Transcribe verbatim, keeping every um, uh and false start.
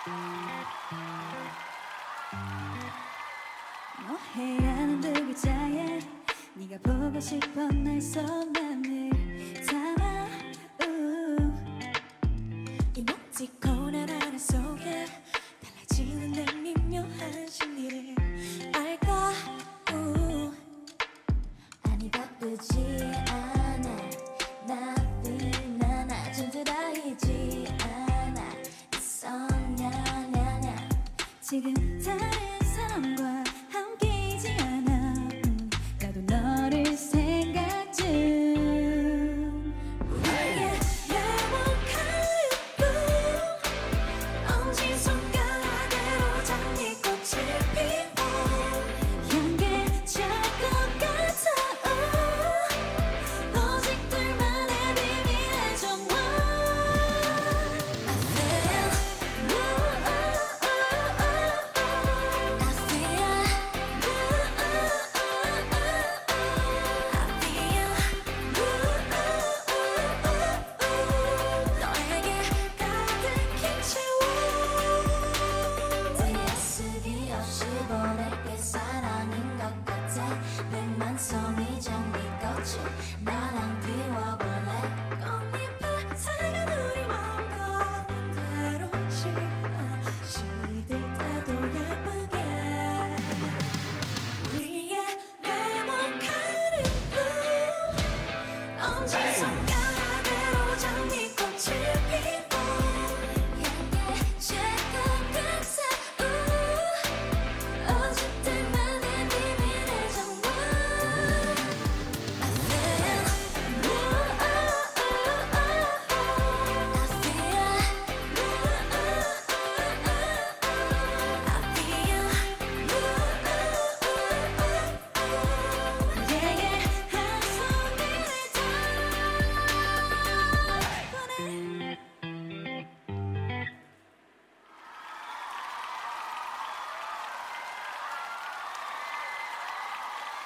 뭐해라는 두 글자에 네가 보고 싶어 날 손안을 담아 이모티콘 하나하나 속에 달라지는 내 미묘한 심리를 알까. 우. 아니 바쁘지 않아 나쁜 나나 전부 다 잊지 않아 있었냐냐냐 지금 다